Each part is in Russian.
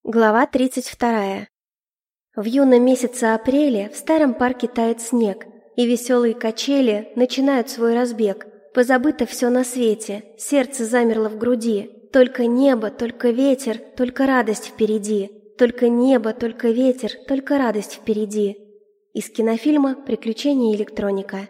Глава 32. В юном месяце апреля в старом парке тает снег, и веселые качели начинают свой разбег. Позабыто все на свете, сердце замерло в груди. Только небо, только ветер, только радость впереди. Только небо, только ветер, только радость впереди. Из кинофильма «Приключения электроника».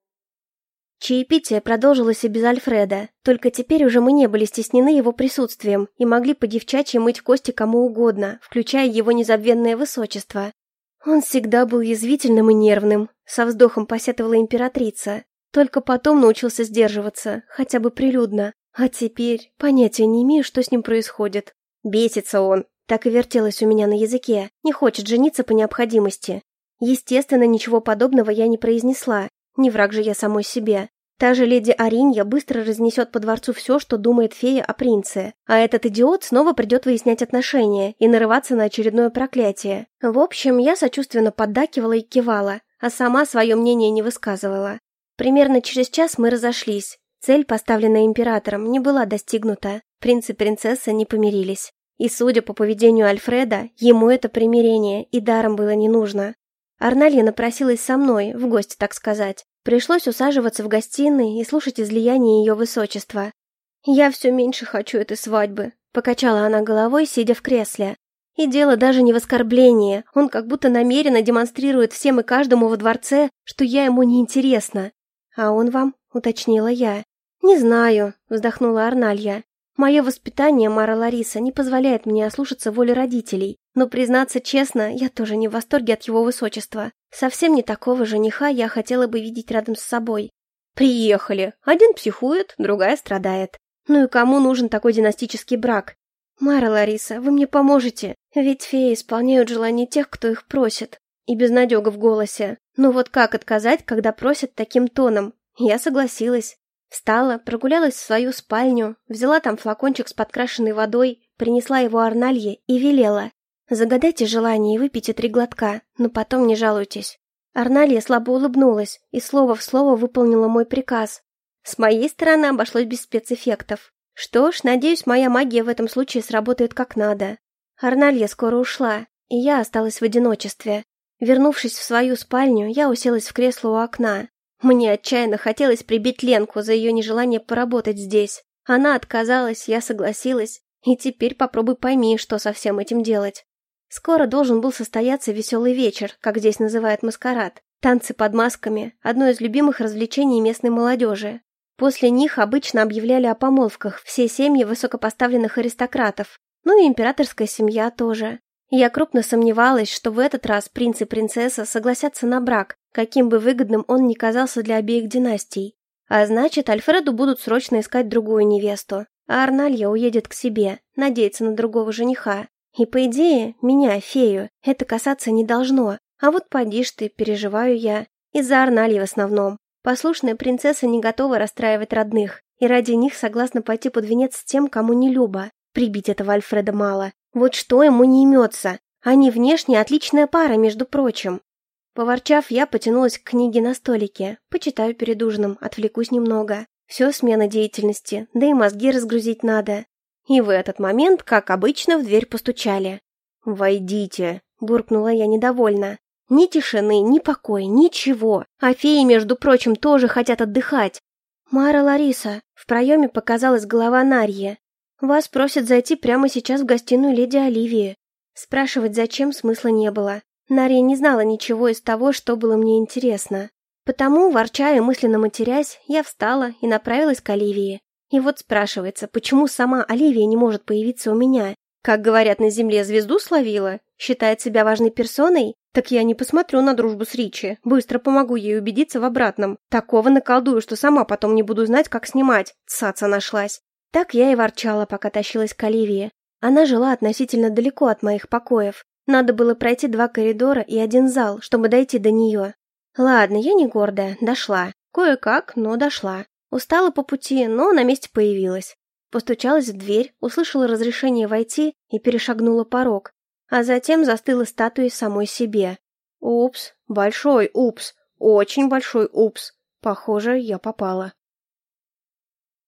Чаепитие продолжилось и без Альфреда, только теперь уже мы не были стеснены его присутствием и могли по-девчачьи мыть кости кому угодно, включая его незабвенное высочество. Он всегда был язвительным и нервным, со вздохом посетовала императрица. Только потом научился сдерживаться, хотя бы прилюдно. А теперь понятия не имею, что с ним происходит. Бесится он, так и вертелось у меня на языке, не хочет жениться по необходимости. Естественно, ничего подобного я не произнесла. Не враг же я самой себе. Та же леди Аринья быстро разнесет по дворцу все, что думает фея о принце, а этот идиот снова придет выяснять отношения и нарываться на очередное проклятие. В общем, я сочувственно поддакивала и кивала, а сама свое мнение не высказывала. Примерно через час мы разошлись. Цель, поставленная императором, не была достигнута. Принц и принцесса не помирились. И, судя по поведению Альфреда, ему это примирение и даром было не нужно. Арналья напросилась со мной, в гости, так сказать. Пришлось усаживаться в гостиной и слушать излияние ее высочества. «Я все меньше хочу этой свадьбы», — покачала она головой, сидя в кресле. И дело даже не в оскорблении, он как будто намеренно демонстрирует всем и каждому во дворце, что я ему неинтересна. «А он вам?» — уточнила я. «Не знаю», — вздохнула Арналья. «Мое воспитание, Мара Лариса, не позволяет мне ослушаться воли родителей. Но, признаться честно, я тоже не в восторге от его высочества. Совсем не такого жениха я хотела бы видеть рядом с собой». «Приехали. Один психует, другая страдает. Ну и кому нужен такой династический брак?» «Мара Лариса, вы мне поможете? Ведь феи исполняют желания тех, кто их просит». И безнадега в голосе. Ну вот как отказать, когда просят таким тоном? Я согласилась. Встала, прогулялась в свою спальню, взяла там флакончик с подкрашенной водой, принесла его Арналье и велела: «Загадайте желание и выпейте 3 глотка, но потом не жалуйтесь». Арналья слабо улыбнулась и слово в слово выполнила мой приказ. С моей стороны обошлось без спецэффектов. Что ж, надеюсь, моя магия в этом случае сработает как надо. Арналья скоро ушла, и я осталась в одиночестве. Вернувшись в свою спальню, я уселась в кресло у окна. Мне отчаянно хотелось прибить Ленку за ее нежелание поработать здесь. Она отказалась, я согласилась, и теперь попробуй пойми, что со всем этим делать. Скоро должен был состояться веселый вечер, как здесь называют маскарад. Танцы под масками – одно из любимых развлечений местной молодежи. После них обычно объявляли о помолвках все семьи высокопоставленных аристократов, ну и императорская семья тоже. Я крупно сомневалась, что в этот раз принц и принцесса согласятся на брак, каким бы выгодным он ни казался для обеих династий. А значит, Альфреду будут срочно искать другую невесту, а Арналья уедет к себе, надеяться на другого жениха. И по идее, меня, фею, это касаться не должно. А вот поди ж ты, переживаю я. Из-за Арнальи в основном. Послушная принцесса не готова расстраивать родных, и ради них согласна пойти под венец с тем, кому не любо. Прибить этого Альфреда мало. Вот что ему не имется. Они внешне отличная пара, между прочим. Поворчав, я потянулась к книге на столике. Почитаю перед ужином, отвлекусь немного. Все смена деятельности, да и мозги разгрузить надо. И в этот момент, как обычно, в дверь постучали. «Войдите», — буркнула я недовольно. «Ни тишины, ни покоя, ничего. А феи, между прочим, тоже хотят отдыхать». «Мара Лариса», — в проеме показалась голова Нарьи. «Вас просят зайти прямо сейчас в гостиную леди Оливии». Спрашивать зачем смысла не было. Нарья не знала ничего из того, что было мне интересно. Потому, ворча и мысленно матерясь, я встала и направилась к Оливии. И вот спрашивается, почему сама Оливия не может появиться у меня? Как говорят на земле, звезду словила? Считает себя важной персоной? Так я не посмотрю на дружбу с Ричи. Быстро помогу ей убедиться в обратном. Такого наколдую, что сама потом не буду знать, как снимать. Цаца нашлась. Так я и ворчала, пока тащилась к Оливии. Она жила относительно далеко от моих покоев. Надо было пройти 2 коридора и 1 зал, чтобы дойти до нее. Ладно, я не гордая, дошла. Кое-как, но дошла. Устала по пути, но на месте появилась. Постучалась в дверь, услышала разрешение войти и перешагнула порог. А затем застыла статуей самой себе. Упс, большой упс, очень большой упс. Похоже, я попала.